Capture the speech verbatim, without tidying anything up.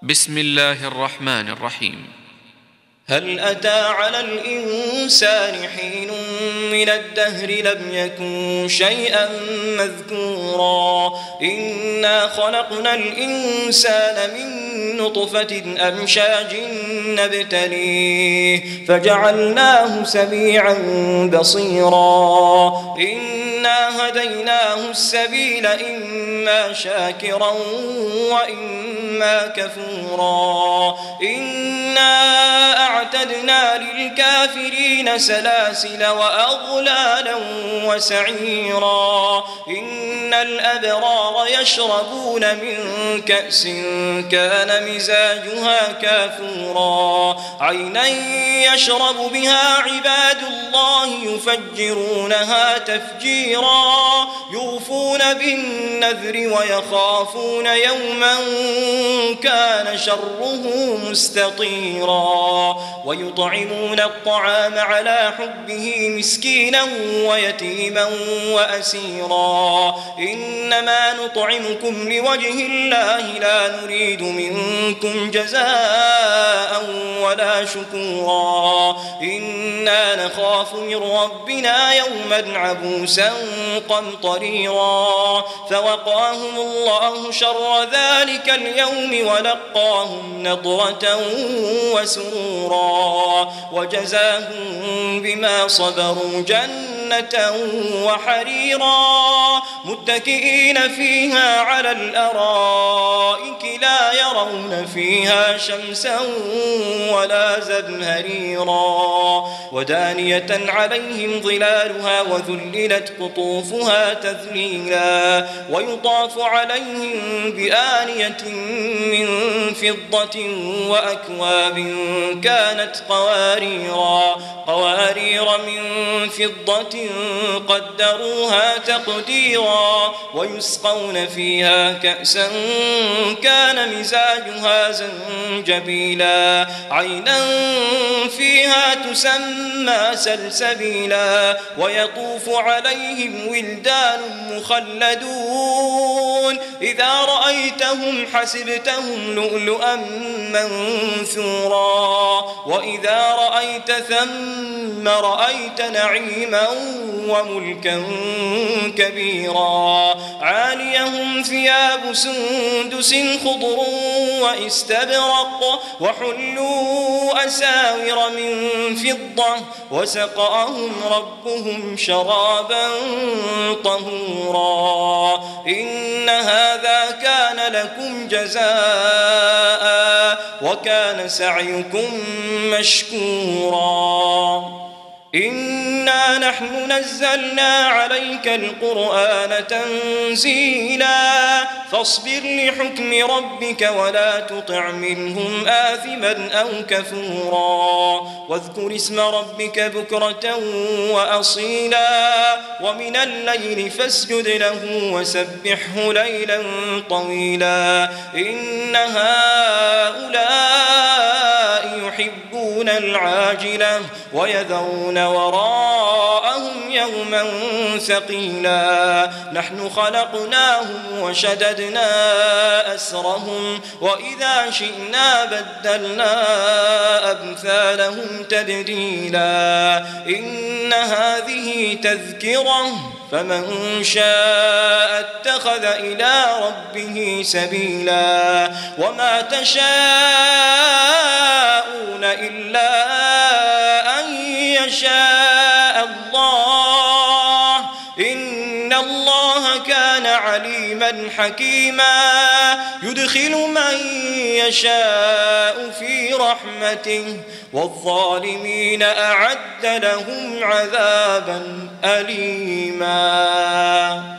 بسم الله الرحمن الرحيم. هل أتى على الإنسان حين من الدهر لم يكن شيئا مذكورا إنا خلقنا الإنسان من نطفة أمشاج نبتليه فجعلناه سميعا بصيرا إنا هديناه السبيل إما شاكرا وإما كفورا إنا أعتدنا للكافرين سلاسل وأغلالا وسعيرا إن الأبرار يشربون من كأس كان مزاجها كافورا عينا يشرب بها عباد الله يفجرونها تفجيرا يوفون بالنذر ويخافون يوما كان شره مستطيرا ويطعمون الطعام على حبه مسكينا ويتيما وأسيرا إنما نطعمكم لوجه الله لا نريد منكم جزاء ولا شكورا إنا نخاف من ربنا يوما عبوسا قمطريرا فوقاهم الله شر ذلك اليوم ولقاهم نضرة وسرورا وجزاهم بما صبروا جنة وحريرا متكئين فيها على الأرائك لا يرون فيها شمسا ولا زمهريرا ودانية عليهم ظلالها وذللت قطوفها تذليلا ويطاف عليهم بآنية من فضة وأكواب كانت قواريرا قوارير من فضة قدروها تقديرا ويسقون فيها كأسا كان مزاجها زنجبيلا عينا فيها تسمى سلسبيلا ويطوف عليهم ولدان مخلدون إذا رأيتهم حسبتهم لؤلؤا منثورا وإذا رأيت ثم رأيت نعيما وملكا كبيرا عاليهم ثياب سندس خضر واستبرق وحلوا أساور من فضة وسقاهم ربهم شرابا طهورا إن هذا كان لكم جزاء وكان سعيكم مشكورا إنا نحن نزلنا عليك القرآن تنزيلا فاصبر لحكم ربك ولا تطع منهم آثما أو كفورا واذكر اسم ربك بكرة وأصيلا ومن الليل فاسجد له وسبحه ليلا طويلا إن هؤلاء يحبون العاجلة ويذرون وراءهم يوما ثقيلا نحن خلقناهم وشددنا أسرهم وإذا شئنا بدلنا أمثالهم تبديلا إن هذه تذكرة فمن شاء اتخذ إلى ربه سبيلا وما تشاءون إلا أن يشاء الله إن الله كان عليما حكيما يدخل من يشاء في رحمته والظالمين أعد لهم عذابا أليما.